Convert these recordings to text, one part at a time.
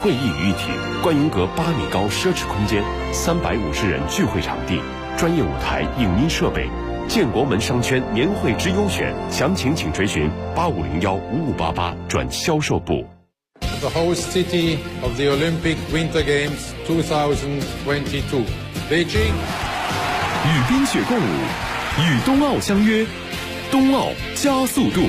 会议于一体，观云阁8米高奢侈空间，350人聚会场地，专业舞台、影音设备。建国门商圈年会之优选，详情请垂询8501-5588转销售部。 The host city of the Olympic Winter Games 2022, Beijing。 与冰雪共舞，与冬奥相约，冬奥加速度。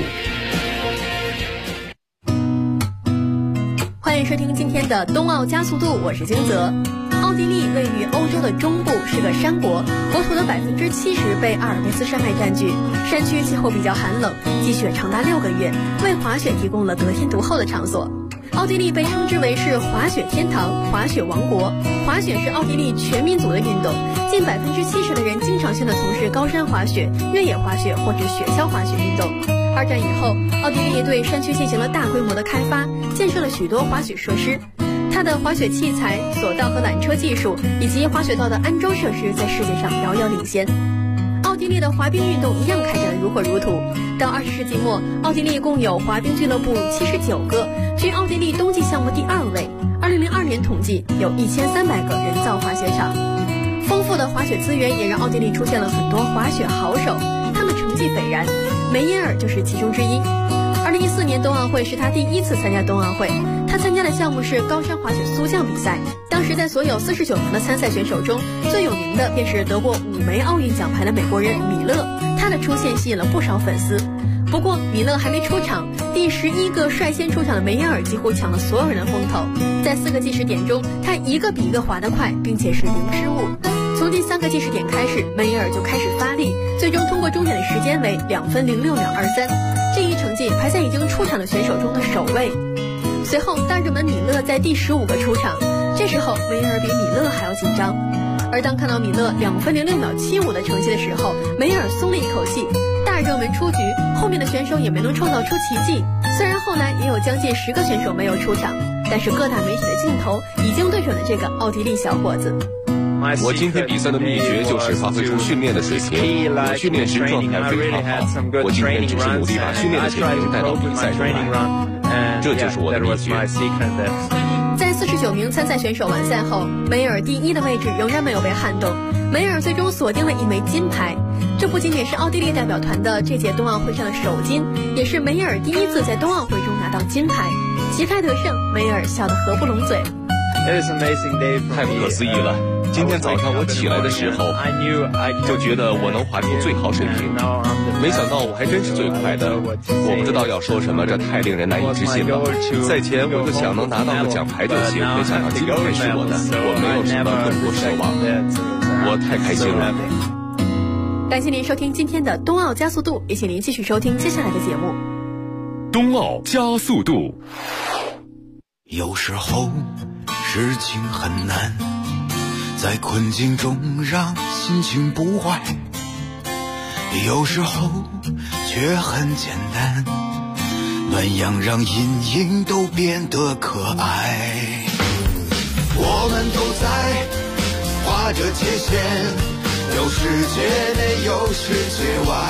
欢迎收听今天的冬奥加速度，我是金泽。奥地利位于欧洲的中部，是个山国，国土的70%被阿尔卑斯山脉占据，山区气候比较寒冷，积雪长达6个月，为滑雪提供了得天独厚的场所。奥地利被称之为是滑雪天堂、滑雪王国。滑雪是奥地利全民族的运动，近70%的人经常性的从事高山滑雪、越野滑雪或者雪橇滑雪运动。二战以后，奥地利对山区进行了大规模的开发，建设了许多滑雪设施。它的滑雪器材、索道和缆车技术以及滑雪道的安装设施在世界上遥遥领先。奥地利的滑冰运动一样开展得如火如荼。到20世纪末，奥地利共有滑冰俱乐部79个，居奥地利冬季项目第2位。2002年统计有1300个人造滑雪场。丰富的滑雪资源也让奥地利出现了很多滑雪好手，他们成绩斐然，梅耶尔就是其中之一。2014年冬奥会是他第1次参加冬奥会，他参加的项目是高山滑雪速降比赛。当时在所有49名的参赛选手中，最有名的便是得过5枚奥运奖牌的美国人米勒，他的出现吸引了不少粉丝。不过米勒还没出场，第11个率先出场的梅耶尔几乎抢了所有人的风头。在4个计时点中，他一个比一个滑得快，并且是零失误。从第3个计时点开始，梅耶尔就开始发力，最终通过终点的时间为2分06秒23，这一成绩排在已经出场的选手中的首位。随后大热门米勒在第15个出场，这时候梅耶尔比米勒还要紧张。而当看到米勒2分06秒75的成绩的时候，梅耶尔松了一口气。大热门出局，后面的选手也没能创造出奇迹。虽然后来也有将近10个选手没有出场，但是各大媒体的镜头已经对准了这个奥地利小伙子。 我今天比赛的秘诀就是发挥出训练的水平，我训练时状态非常好，我今天只是努力把训练的水平带到比赛中来，这就是我的秘诀。 在49名参赛选手完赛后，梅耶尔第1的位置仍然没有被撼动，梅耶尔最终锁定了1枚金牌。这不仅仅是奥地利代表团的这届冬奥会上的首金，也是梅耶尔第1次在冬奥会中拿到金牌。旗开得胜，梅耶尔笑得合不拢嘴。 太不可思议了！今天早上我起来的时候，就觉得我能滑出最好水平，没想到我还真是最快的。我不知道要说什么，这太令人难以置信了。赛前我就想能拿到个奖牌就行，没想到金牌是我的，我没有什么更多奢望，我太开心了。 感谢您收听今天的冬奥加速度，也请您继续收听接下来的节目。 冬奥加速度。 有时候事情很难，在困境中让心情不坏，有时候却很简单，暖阳让阴影都变得可爱。我们都在划着界限，有世界内有世界外，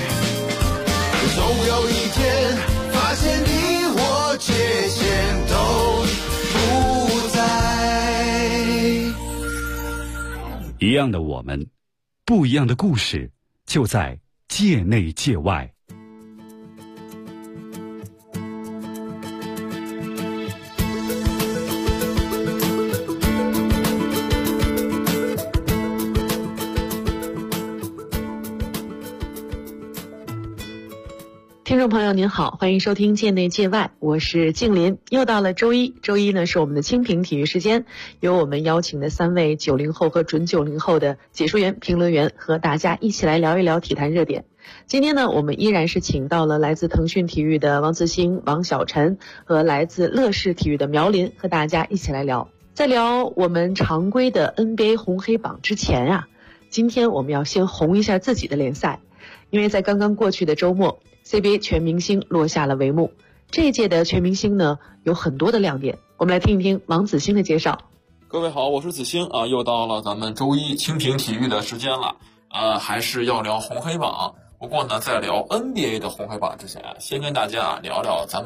总有一天发现你我界限都不在。 一样的我们，不一样的故事，就在界内界外。 听众朋友您好，欢迎收听界内界外，我是静林。又到了周一呢是我们的清评体育时间，由我们邀请的3位90后和准90后的解说员、评论员和大家一起来聊一聊体坛热点。今天呢，我们依然是请到了来自腾讯体育的王自兴、王晓晨和来自乐视体育的苗林，和大家一起来聊。在聊我们常规的 NBA 红黑榜之前啊，今天我们要先红一下自己的联赛，因为在刚刚过去的周末CBA 全明星落下了帷幕。这一届的全明星呢，有很多的亮点，我们来听一听王子兴的介绍。 各位好，我是子兴啊，又到了咱们周一蜻蜓体育的时间了。还是要聊红黑榜。不过呢，在聊 NBA 的红黑榜之前，先跟大家聊聊咱们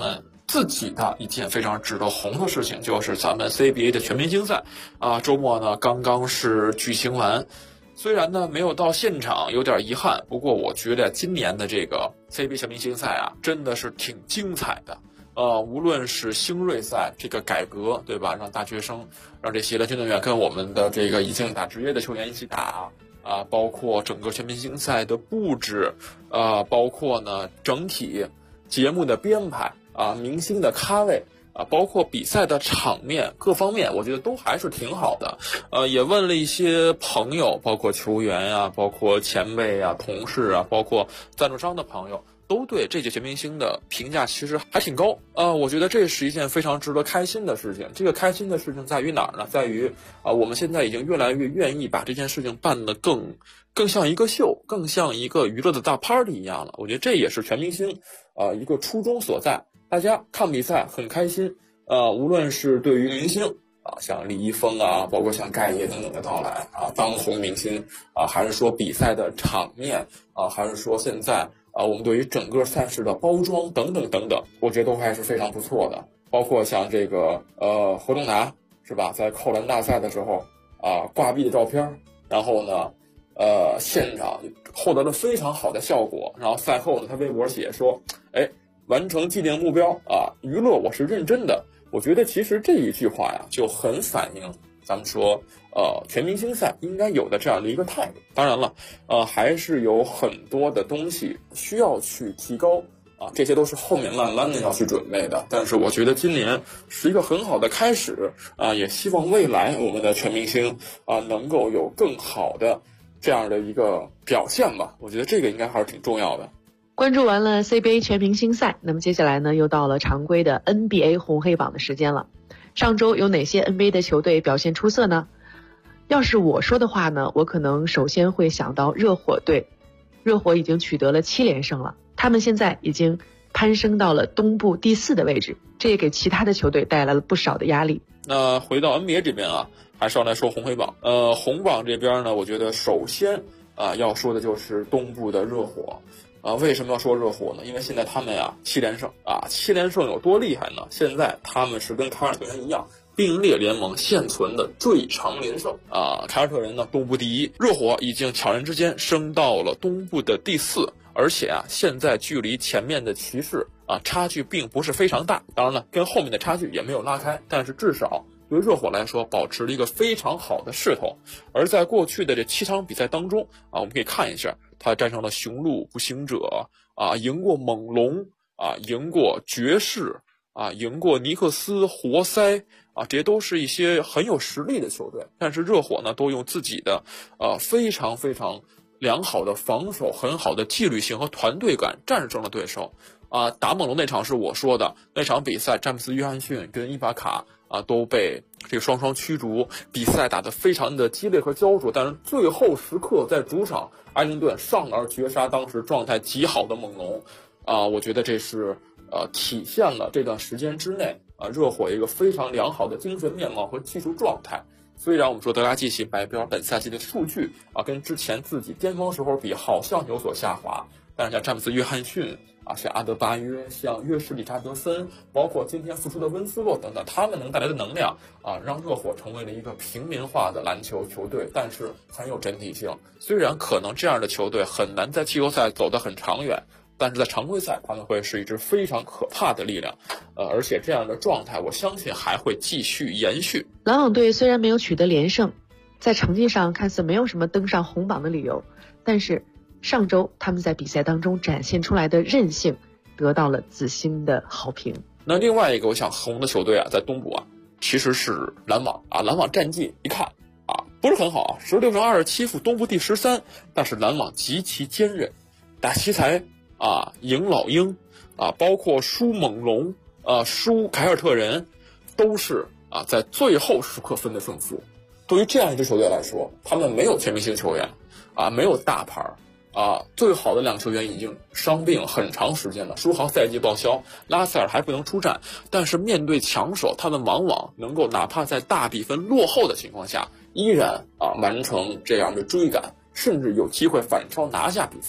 自己的一件非常值得红的事情，就是咱们 CBA 的全明星赛啊，周末呢刚刚是举行完。虽然呢没有到现场，有点遗憾，不过我觉得今年的这个 CBA 全明星赛啊，真的是挺精彩的。无论是星瑞赛这个改革，对吧？让大学生，让这些的运动员跟我们的这个已经打职业的球员一起打啊，包括整个全明星赛的布置包括呢整体节目的编排啊，明星的咖位。包括比赛的场面各方面，我觉得都还是挺好的。也问了一些朋友，包括球员啊，包括前辈啊、同事啊，包括赞助商的朋友，都对这届全明星的评价其实还挺高。我觉得这是一件非常值得开心的事情。这个开心的事情在于哪儿呢？在于我们现在已经越来越愿意把这件事情办得更像一个秀，更像一个娱乐的大 party 一样了。我觉得这也是全明星一个初衷所在。大家看比赛很开心，无论是对于明星像李易峰啊，包括像盖爷等等的到来当红明星还是说比赛的场面还是说现在我们对于整个赛事的包装等等等等，我觉得都还是非常不错的。包括像这个何东达是吧，在扣篮大赛的时候挂壁的照片，然后呢现场获得了非常好的效果，然后赛后呢他微博写说完成既定目标娱乐我是认真的。我觉得其实这一句话呀就很反映咱们说全明星赛应该有的这样的一个态度。当然了还是有很多的东西需要去提高这些都是后面慢慢的要去准备的。但是我觉得今年是一个很好的开始也希望未来我们的全明星能够有更好的这样的一个表现吧。我觉得这个应该还是挺重要的。 关注完了 CBA 全明星赛，那么接下来呢，又到了常规的 NBA 红黑榜的时间了。上周有哪些 NBA 的球队表现出色呢？要是我说的话呢，我可能首先会想到热火队。热火已经取得了7连胜了，他们现在已经攀升到了东部第4的位置，这也给其他的球队带来了不少的压力。 那回到 NBA 这边还是要来说红黑榜。红榜这边呢，我觉得首先要说的就是东部的热火。为什么要说热火呢？因为现在他们7连胜7连胜有多厉害呢？现在他们是跟凯尔特人一样并列联盟现存的最长连胜凯尔特人呢东部第1，热火已经悄然之间升到了东部的第4，而且现在距离前面的骑士差距并不是非常大，当然了跟后面的差距也没有拉开，但是至少对热火来说保持了一个非常好的势头。而在过去的这7场比赛当中我们可以看一下，他战胜了雄鹿、步行者赢过猛龙赢过爵士赢过尼克斯、活塞这些都是一些很有实力的球队。但是热火呢都用自己的非常非常良好的防守、很好的纪律性和团队感战胜了对手打猛龙那场是我说的那场比赛，詹姆斯·约翰逊跟伊巴卡都被这个双双驱逐，比赛打得非常的激烈和焦灼，但是最后时刻在主场埃灵顿上而绝杀当时状态极好的猛龙我觉得这是体现了这段时间之内热火一个非常良好的精神面貌和技术状态。虽然我们说德拉季奇白标本赛季的数据跟之前自己巅峰时候比好像有所下滑，但是像詹姆斯·约翰逊像阿德巴约、像约什·理查德森，包括今天复出的温斯洛等等，他们能带来的能量让热火成为了一个平民化的篮球球队，但是很有整体性。虽然可能这样的球队很难在季后赛走得很长远，但是在常规赛他们会是一支非常可怕的力量而且这样的状态我相信还会继续延续。 篮网队虽然没有取得连胜，在成绩上看似没有什么登上红榜的理由，但是上周他们在比赛当中展现出来的韧性得到了紫星的好评。 那另外一个我想红的球队在东部其实是篮网篮网战绩一看不是很好16胜27负东部第13，但是篮网极其坚韧，打奇才赢老鹰包括输猛龙输凯尔特人都是在最后时刻分的胜负。对于这样一支球队来说，他们没有全明星球员没有大牌最好的2个球员已经伤病很长时间了，舒豪赛季报销，拉塞尔还不能出战，但是面对强手他们往往能够哪怕在大比分落后的情况下依然完成这样的追赶，甚至有机会反超拿下比赛。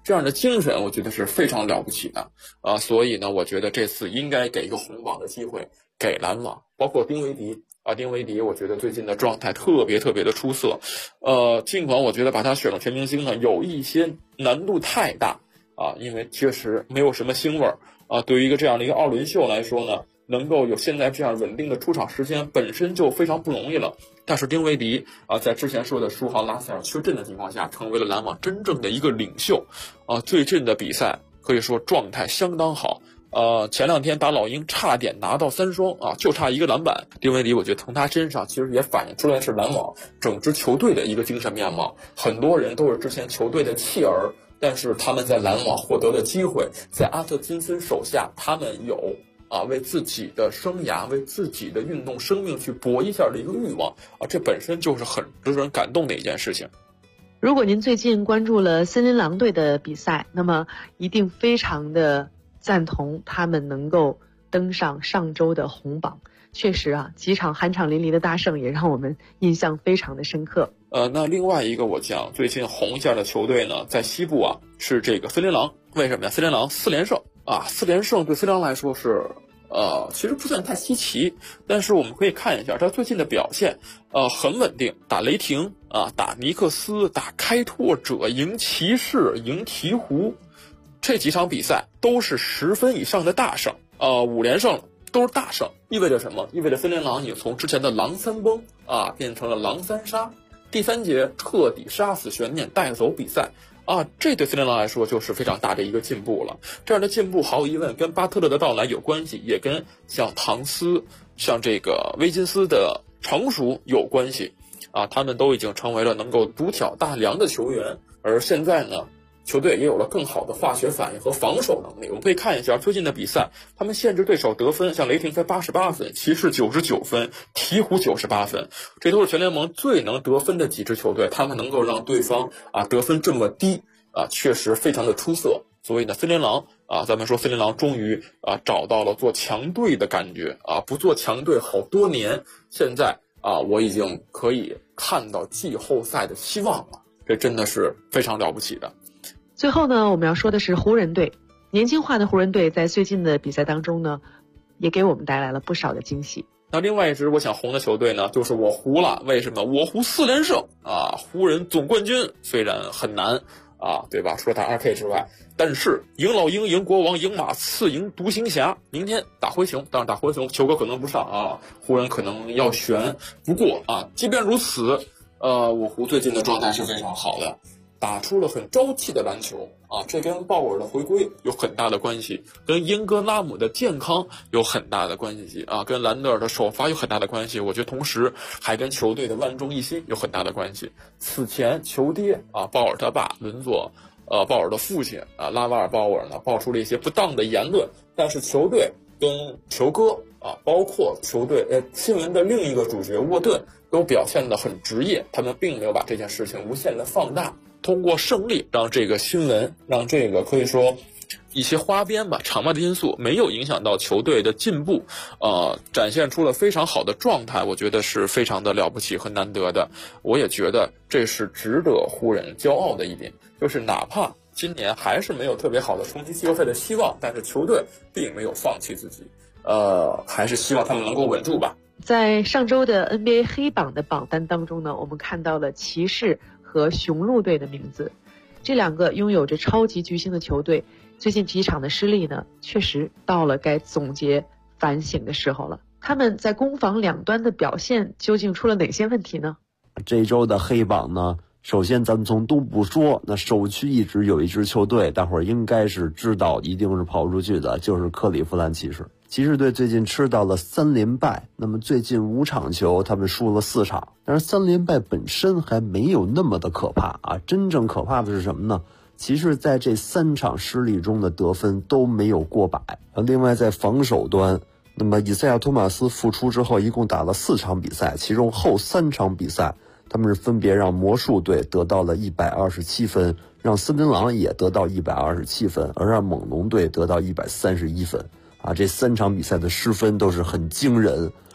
这样的精神我觉得是非常了不起的所以呢，我觉得这次应该给一个红榜的机会给篮网，包括丁威迪丁威迪我觉得最近的状态特别的出色，尽管我觉得把他选了全明星呢有一些难度太大因为确实没有什么腥味对于一个这样的一个二轮秀来说呢，能够有现在这样稳定的出场时间本身就非常不容易了。但是丁威迪在之前说的书豪拉塞尔缺阵的情况下，成为了篮网真正的一个领袖最近的比赛可以说状态相当好前2天打老鹰差点拿到3双就差一个篮板。丁威迪我觉得从他身上其实也反映出来是篮网整支球队的一个精神面貌。很多人都是之前球队的弃儿，但是他们在篮网获得了机会，在阿特金森手下他们有为自己的生涯为自己的运动生命去搏一下的一个欲望这本身就是很值得人感动的一件事情。 如果您最近关注了森林狼队的比赛，那么一定非常的赞同他们能够登上上周的红榜。确实几场酣畅淋漓的大胜也让我们印象非常的深刻。 那另外一个我讲最近红一下的球队呢，在西部是这个森林狼。为什么呀？森林狼4连胜4连胜对森林狼来说是其实不算太稀奇，但是我们可以看一下他最近的表现很稳定，打雷霆打尼克斯，打开拓者，赢骑士，赢鹈鹕，这几场比赛都是10分以上的大胜5连胜了，都是大胜。意味着什么？意味着森林狼已经从之前的狼3崩变成了狼3杀，第3节彻底杀死悬念，带走比赛这对森林狼来说就是非常大的一个进步了。这样的进步毫无疑问跟巴特勒的到来有关系，也跟像唐斯像这个威金斯的成熟有关系他们都已经成为了能够独挑大梁的球员。而现在呢，球队也有了更好的化学反应和防守能力。我们可以看一下最近的比赛，他们限制对手得分，像雷霆才88分，骑士99分，鹈鹕98分，这都是全联盟最能得分的几支球队，他们能够让对方得分这么低确实非常的出色。所以呢，森林狼咱们说森林狼终于找到了做强队的感觉不做强队好多年，现在我已经可以看到季后赛的希望了，这真的是非常了不起的。 最后呢，我们要说的是湖人队。年轻化的湖人队在最近的比赛当中呢，也给我们带来了不少的惊喜。 那另外一支我想红的球队呢，就是我湖了。为什么？我湖4连胜湖人总冠军虽然很难对吧？除了打2K 之外，但是赢老鹰，赢国王，赢马刺，赢独行侠，明天打灰熊。当然打灰熊球哥可能不上湖人可能要悬。不过即便如此我湖最近的状态是非常好的，打出了很朝气的篮球这跟鲍尔的回归有很大的关系，跟英格拉姆的健康有很大的关系跟兰德尔的首发有很大的关系。我觉得同时还跟球队的万众一心有很大的关系。此前球爹鲍尔他爸轮作鲍尔的父亲拉瓦尔鲍尔呢爆出了一些不当的言论，但是球队跟球哥包括球队新闻的另一个主角沃顿都表现得很职业，他们并没有把这件事情无限的放大，通过胜利让这个新闻，让这个可以说一些花边吧，场外的因素没有影响到球队的进步展现出了非常好的状态，我觉得是非常的了不起和难得的。我也觉得这是值得湖人骄傲的一点，就是哪怕今年还是没有特别好的冲击季后赛的希望，但是球队并没有放弃自己还是希望他们能够稳住吧。 在上周的 NBA 黑榜的榜单当中呢，我们看到了骑士和雄鹿队的名字。这两个拥有着超级巨星的球队，最近几场的失利呢，确实到了该总结反省的时候了。他们在攻防两端的表现究竟出了哪些问题呢？ 这一周的黑榜呢，首先咱们从东部说，那首屈一指有一支球队大伙儿应该是知道一定是跑出去的，就是克利夫兰骑士。骑士队最近吃到了3连败，那么最近5场球他们输了4场，但是3连败本身还没有那么的可怕真正可怕的是什么呢？骑士在这3场失利中的得分都没有过100。另外在防守端，那么以赛亚·托马斯复出之后一共打了4场比赛，其中后3场比赛他们是分别让魔术队得到了127分，让森林狼也得到127分，而让猛龙队得到131分这3场比赛的失分都是很惊人，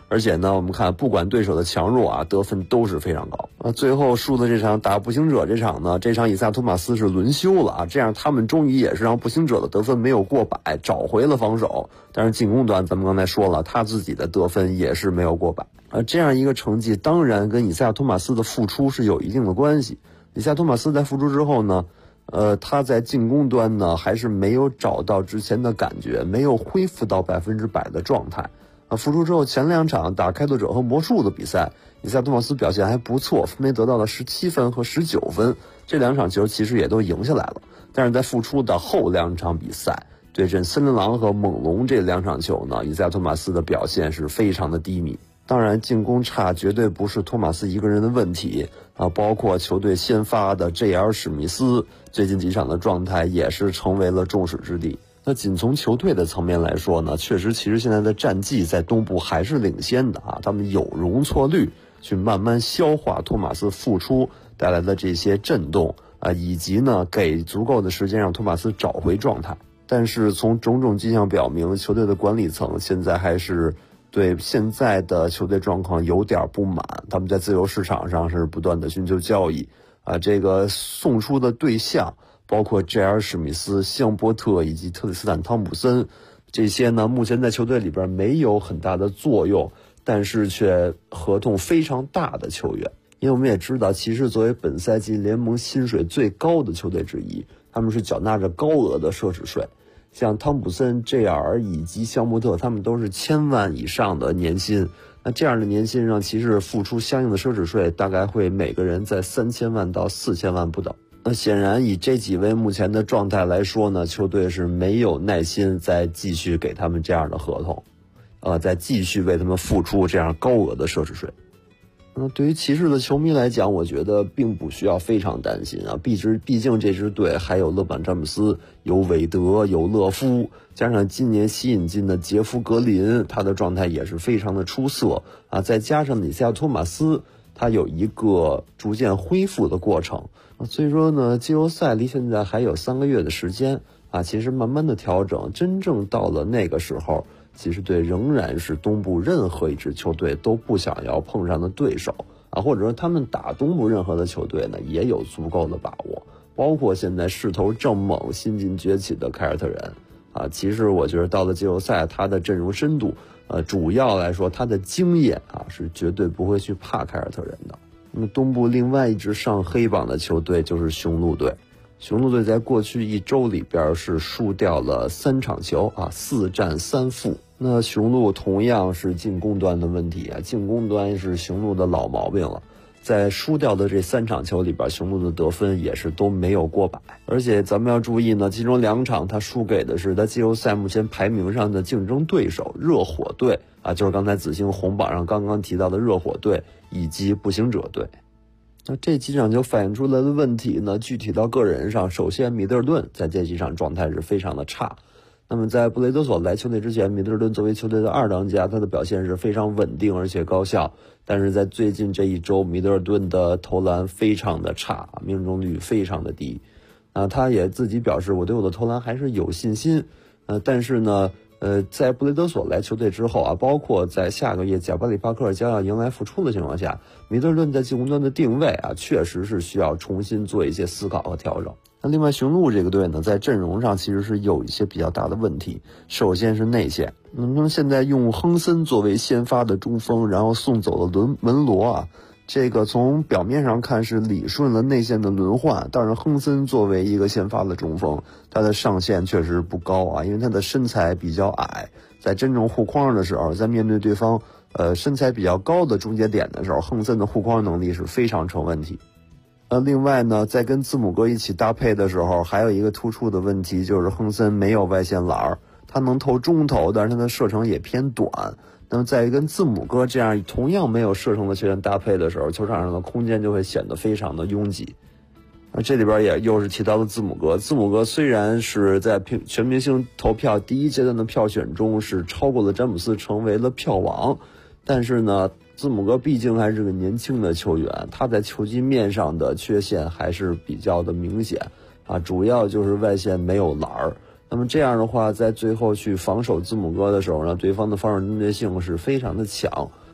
而且呢，我们看不管对手的强弱啊，得分都是非常高。最后输的这场打步行者这场呢，这场以赛亚托马斯是轮休了啊，这样他们终于也是让步行者的得分没有过百，找回了防守。但是进攻端咱们刚才说了，他自己的得分也是没有过百。这样一个成绩当然跟以赛亚托马斯的复出是有一定的关系。以赛亚托马斯在复出之后呢，他在进攻端呢还是没有找到之前的感觉，没有恢复到100%的状态。复出之后前2场打开拓者和魔术的比赛，以赛亚托马斯表现还不错，分别得到了17分和19分，这2场球其实也都赢下来了。但是在复出的后2场比赛，对阵森林狼和猛龙这2场球呢，以赛亚托马斯的表现是非常的低迷。当然进攻差绝对不是托马斯一个人的问题啊，包括球队先发的 JR 史密斯最近几场的状态也是成为了众矢之的。那仅从球队的层面来说呢，确实其实现在的战绩在东部还是领先的啊，他们有容错率去慢慢消化托马斯复出带来的这些震动啊，以及呢给足够的时间让托马斯找回状态。但是从种种迹象表明，球队的管理层现在还是对现在的球队状况有点不满，他们在自由市场上是不断的寻求交易啊，这个送出的对象包括 JR 史密斯、香波特以及特里斯坦汤普森，这些呢目前在球队里边没有很大的作用，但是却合同非常大的球员。因为我们也知道，骑士作为本赛季联盟薪水最高的球队之一，他们是缴纳着高额的奢侈税。像汤普森、JR 以及香波特，他们都是1000万以上的年薪。那这样的年薪让骑士付出相应的奢侈税，大概会每个人在3000万到4000万不等。那显然以这几位目前的状态来说呢，球队是没有耐心再继续给他们这样的合同，再继续为他们付出这样高额的奢侈税。对于骑士的球迷来讲，我觉得并不需要非常担心啊，毕竟这支队还有勒布朗詹姆斯、有韦德、有勒夫，加上今年吸引进的杰夫格林，他的状态也是非常的出色啊，再加上以赛亚托马斯，他有一个逐渐恢复的过程，所以说呢，季后赛离现在还有3个月的时间啊，其实慢慢的调整，真正到了那个时候，骑士队仍然是东部任何一支球队都不想要碰上的对手啊，或者说他们打东部任何的球队呢也有足够的把握，包括现在势头正猛、新晋崛起的凯尔特人啊，其实我觉得到了季后赛，他的阵容深度，主要来说他的经验啊是绝对不会去怕凯尔特人的。那么东部另外一支上黑榜的球队就是雄鹿队。雄鹿队在过去1周里边是输掉了3场球啊，4战3负。那雄鹿同样是进攻端的问题啊，进攻端是雄鹿的老毛病了。在输掉的这3场球里边，雄鹿的得分也是都没有过百。而且咱们要注意呢，其中2场他输给的是在季后赛目前排名上的竞争对手热火队啊，就是刚才子星红榜上刚刚提到的热火队以及步行者队。那这几场就反映出来的问题呢，具体到个人上，首先米德尔顿在这几场状态是非常的差。那么在布雷德索来球队之前，米德尔顿作为球队的2当家，他的表现是非常稳定而且高效。但是在最近这1周，米德尔顿的投篮非常的差，命中率非常的低。他也自己表示，我对我的投篮还是有信心。但是呢，在布雷德索来球队之后啊，包括在下个月贾巴里帕克将要迎来复出的情况下，米德尔顿在进攻端的定位啊，确实是需要重新做一些思考和调整。那另外雄鹿这个队呢，在阵容上其实是有一些比较大的问题。首先是内线，现在用亨森作为先发的中锋，然后送走了文罗啊，这个从表面上看是理顺了内线的轮换，但是亨森作为一个先发的中锋，他的上限确实不高啊，因为他的身材比较矮，在真正护框的时候，在面对对方身材比较高的终结点的时候，亨森的护框能力是非常成问题。另外呢，在跟字母哥一起搭配的时候，还有一个突出的问题就是亨森没有外线篮，他能投中投，但是他的射程也偏短。那么在跟字母哥这样同样没有射程的球员搭配的时候，球场上的空间就会显得非常的拥挤。这里边也又是提到了字母哥。字母哥虽然是在全明星投票第1阶段的票选中是超过了詹姆斯，成为了票王，但是呢，字母哥毕竟还是个年轻的球员，他在球技面上的缺陷还是比较的明显啊，主要就是外线没有篮儿。那么这样的话，在最后去防守字母哥的时候呢，对方的防守针对性是非常的强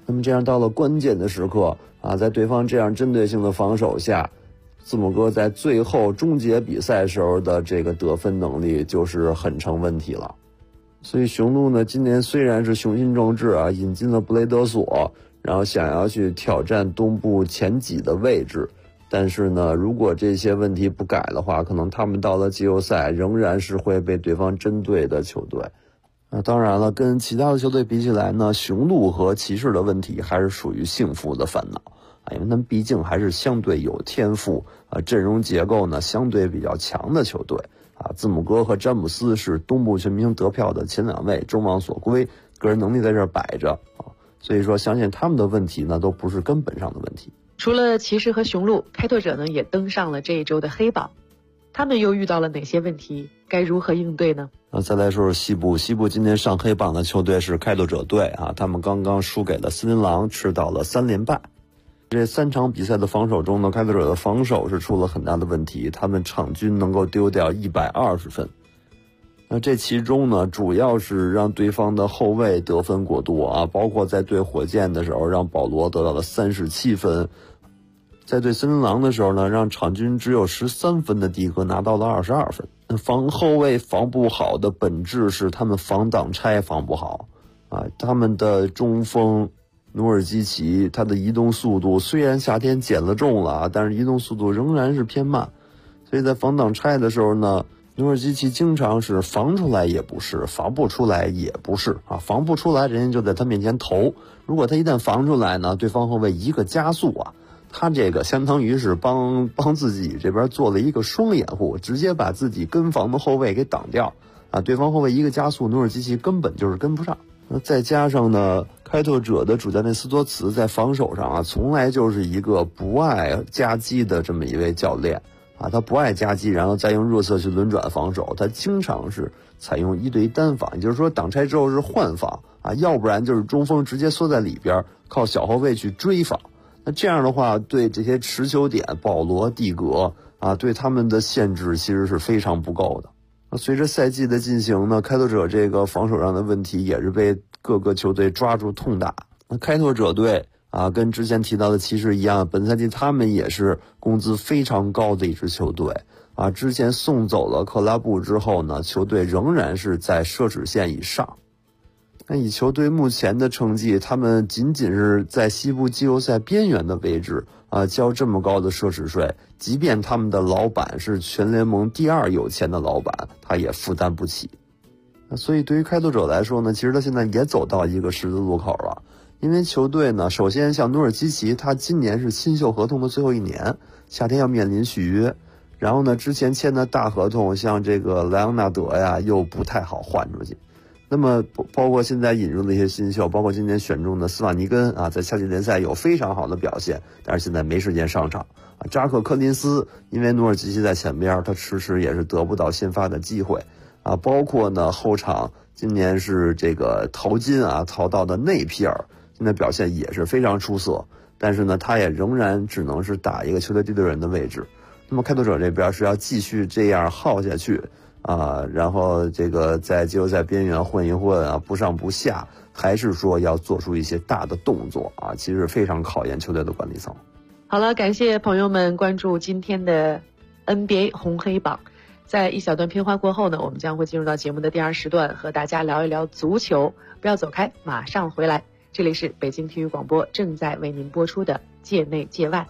那么这样到了关键的时刻啊，在对方这样针对性的防守下，字母哥在最后终结比赛时候的这个得分能力就是很成问题了。所以雄鹿呢，今年虽然是雄心壮志啊，引进了布雷德索，然后想要去挑战东部前几的位置，但是呢，如果这些问题不改的话，可能他们到了季后赛仍然是会被对方针对的球队。当然了，跟其他的球队比起来呢，雄鹿和骑士的问题还是属于幸福的烦恼因为他们毕竟还是相对有天赋阵容结构呢相对比较强的球队字母哥和詹姆斯是东部全明星得票的前2位，众望所归，个人能力在这儿摆着所以说相信他们的问题呢都不是根本上的问题。 除了骑士和雄鹿，开拓者呢也登上了这一周的黑榜，他们又遇到了哪些问题？该如何应对呢？ 再来说说西部今年上黑榜的球队是开拓者队他们刚刚输给了森林狼，吃到了3连败。这3场比赛的防守中呢，开拓者的防守是出了很大的问题，他们场均能够丢掉120分。那这其中呢，主要是让对方的后卫得分过多包括在对火箭的时候，让保罗得到了37分，在对森林狼的时候呢，让场均只有13分的迪格拿到了22分。防后卫防不好的本质是他们防挡拆防不好他们的中锋努尔基奇，他的移动速度虽然夏天减了重了但是移动速度仍然是偏慢，所以在防挡拆的时候呢，努尔基奇经常是防出来也不是，防不出来也不是防不出来人家就在他面前投，如果他一旦防出来呢，对方后卫一个加速他这个相当于是帮自己这边做了一个双掩护，直接把自己跟防的后卫给挡掉对方后卫一个加速，努尔基奇根本就是跟不上。那再加上呢，开拓者的主教练斯托茨在防守上从来就是一个不爱夹击的这么一位教练他不爱夹击，然后再用热刺去轮转防守，他经常是采用1对1单防，也就是说挡拆之后是换防要不然就是中锋直接缩在里边，靠小后卫去追防。那这样的话，对这些持球点保罗、蒂格对他们的限制其实是非常不够的。随着赛季的进行呢，开拓者这个防守上的问题也是被各个球队抓住痛打。那开拓者队跟之前提到的骑士一样，本赛季他们也是工资非常高的一支球队之前送走了克拉布之后呢，球队仍然是在奢侈线以上。那以球队目前的成绩，他们仅仅是在西部季后赛边缘的位置交这么高的奢侈税，即便他们的老板是全联盟第2有钱的老板，他也负担不起。所以对于开拓者来说呢，其实他现在也走到一个十字路口了。因为球队呢，首先像努尔基奇，他今年是新秀合同的最后1年，夏天要面临续约。然后呢，之前签的大合同，像这个莱昂纳德又不太好换出去。那么包括现在引入的一些新秀，包括今年选中的斯瓦尼根在夏季联赛有非常好的表现，但是现在没时间上场扎克科林斯因为努尔基奇在前边，他迟迟也是得不到先发的机会包括呢后场今年是这个淘金淘到的内皮尔，现在表现也是非常出色，但是呢他也仍然只能是打一个球队第6人的位置。那么开拓者这边是要继续这样耗下去然后这个在季后赛边缘混一混不上不下，还是说要做出一些大的动作其实非常考验球队的管理层。 好了，感谢朋友们关注今天的 NBA 红黑榜。在一小段片花过后呢，我们将会进入到节目的第2时段，和大家聊一聊足球。不要走开，马上回来。这里是北京体育广播正在为您播出的界内界外。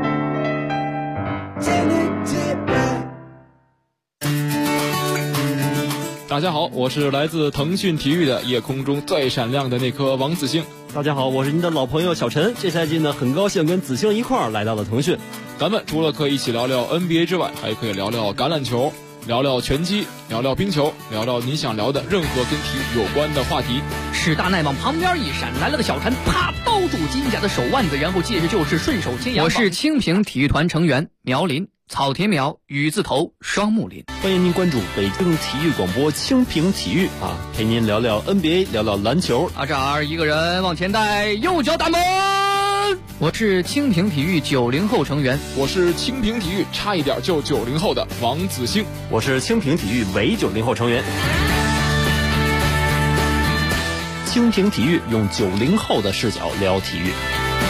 大家好，我是来自腾讯体育的夜空中最闪亮的那颗王子星。 大家好，我是您的老朋友小陈。这赛季呢，很高兴跟子星一块儿来到了腾讯。 咱们除了可以一起聊聊 NBA 之外，还可以聊聊橄榄球，聊聊拳击，聊聊冰球，聊聊你想聊的任何跟体育有关的话题。 史大奈往旁边一闪，来了个小陈，啪包住金甲的手腕子，然后接着就是顺手牵羊。我是清平体育团成员苗林，草田苗雨字头双木林。 欢迎您关注北京体育广播清平体育陪您聊聊 NBA， 聊聊篮球。 这儿一个人往前带，右脚打门。我是清平体育90后成员， 我是清平体育差一点就90后的王子星， 我是清平体育伪90后成员。 蜻蜓体育用90后的视角聊体育。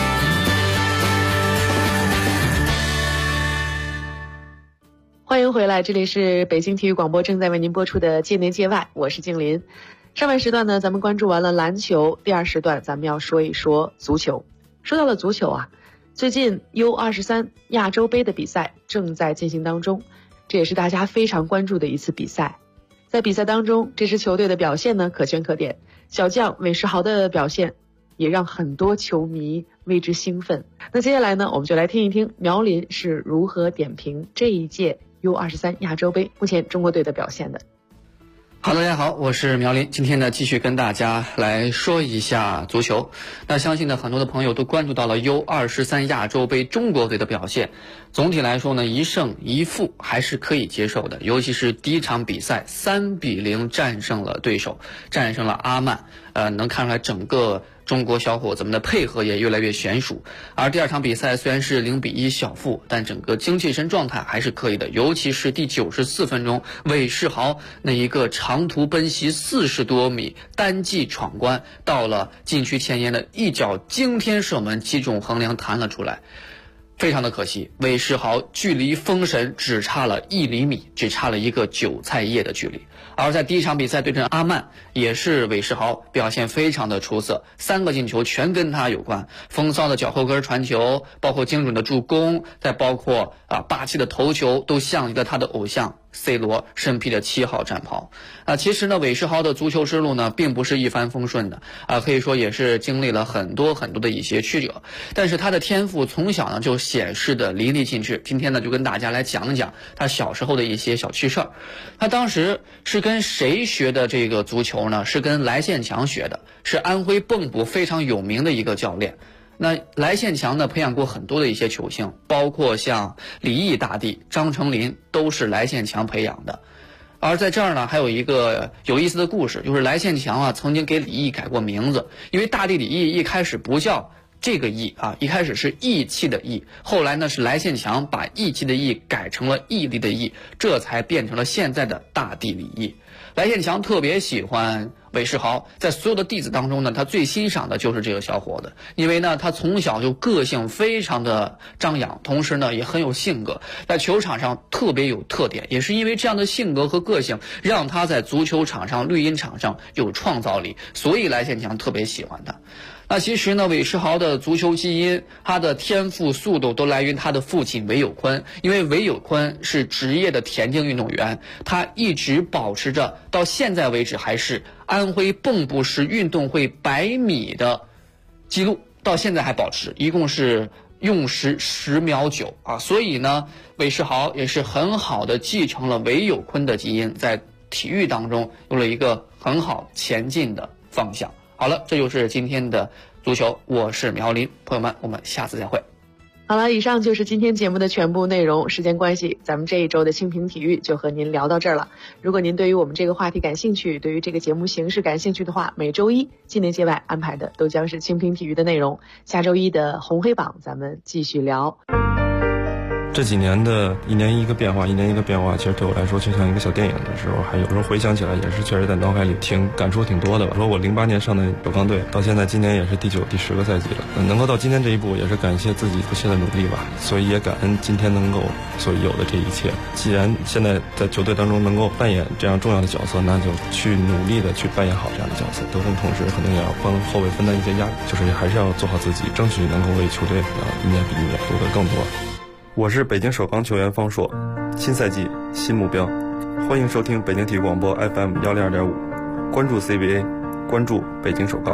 欢迎回来，这里是北京体育广播正在为您播出的界内界外，我是静林。上半时段呢，咱们关注完了篮球，第二时段咱们要说一说足球。说到了足球啊，最近 U23 亚洲杯的比赛正在进行当中，这也是大家非常关注的一次比赛。在比赛当中，这支球队的表现呢可圈可点，小将韦世豪的表现也让很多球迷为之兴奋。那接下来呢，我们就来听一听苗林是如何点评这一届U23 亚洲杯目前中国队的表现的。 好，大家好，我是苗林。今天呢，继续跟大家来说一下足球。那相信呢，很多的朋友都关注到了 U23 亚洲杯中国队的表现。总体来说呢，1胜1负还是可以接受的，尤其是第一场比赛3-0战胜了对手，战胜了阿曼。能看出来整个中国小伙子们的配合也越来越娴熟。而第二场比赛虽然是0-1小负，但整个精气神状态还是可以的，尤其是第94分钟，韦世豪那一个长途奔袭40多米，单骑闯关，到了禁区前沿的一脚惊天射门击中横梁弹了出来。非常的可惜，韦世豪距离封神只差了1厘米，只差了一个韭菜叶的距离。而在第一场比赛对阵阿曼，也是韦世豪表现非常的出色，3个进球全跟他有关，风骚的脚后跟传球，包括精准的助攻，再包括霸气的头球，都像极了他的偶像C 罗身披的7号战袍。其实呢，韦世豪的足球之路呢，并不是一帆风顺的可以说也是经历了很多的一些曲折，但是他的天赋从小呢就显示的淋漓尽致。今天呢，就跟大家来讲讲他小时候的一些小趣事儿。他当时是跟谁学的这个足球呢？是跟来宪强学的，是安徽蚌埠非常有名的一个教练。那来宪强呢，培养过很多的一些球星，包括像李毅大帝、张成林，都是来宪强培养的。而在这儿呢，还有一个有意思的故事，就是来宪强曾经给李毅改过名字，因为大帝李毅一开始不叫这个义一开始是义气的义，后来呢是来宪强把义气的义改成了毅力的毅，这才变成了现在的大帝李毅。来宪强特别喜欢韦世豪，在所有的弟子当中呢，他最欣赏的就是这个小伙子，因为呢他从小就个性非常的张扬，同时呢也很有性格，在球场上特别有特点，也是因为这样的性格和个性，让他在足球场上、绿茵场上有创造力，所以来宪强特别喜欢他。那其实呢，韦世豪的足球基因，他的天赋、速度都来源于他的父亲韦有坤。因为韦有坤是职业的田径运动员，他一直保持着到现在为止还是安徽蚌埠市运动会100米的记录，到现在还保持，一共是用时10秒9所以呢，韦世豪也是很好的继承了韦有坤的基因，在体育当中有了一个很好前进的方向。好了，这就是今天的足球，我是苗林，朋友们，我们下次再会。 好了，以上就是今天节目的全部内容。时间关系，咱们这一周的清平体育就和您聊到这儿了。如果您对于我们这个话题感兴趣，对于这个节目形式感兴趣的话，每周一界内界外安排的都将是清平体育的内容。下周一的红黑榜咱们继续聊。 这几年的一年一个变化，其实对我来说就像一个小电影的时候，还有时候回想起来也是确实在脑海里感触挺多的吧。说我08年上的首钢队，到现在今年也是第9、第10个赛季了，能够到今天这一步，也是感谢自己不懈的努力吧。所以也感恩今天能够所有的这一切。既然现在在球队当中能够扮演这样重要的角色，那就去努力的去扮演好这样的角色。得分同时可能也要帮后卫分担一些压力，就是还是要做好自己，争取能够为球队一年比一年夺得更多。我是北京首钢球员方硕，新赛季新目标，欢迎收听北京体育广播 FM 102.5，关注 CBA， 关注北京首钢。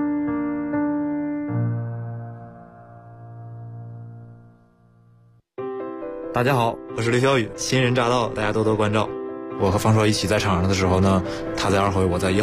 大家好，我是刘小雨，新人乍到，大家多多关照。我和方硕一起在场上的时候呢，他在2回，我在1号。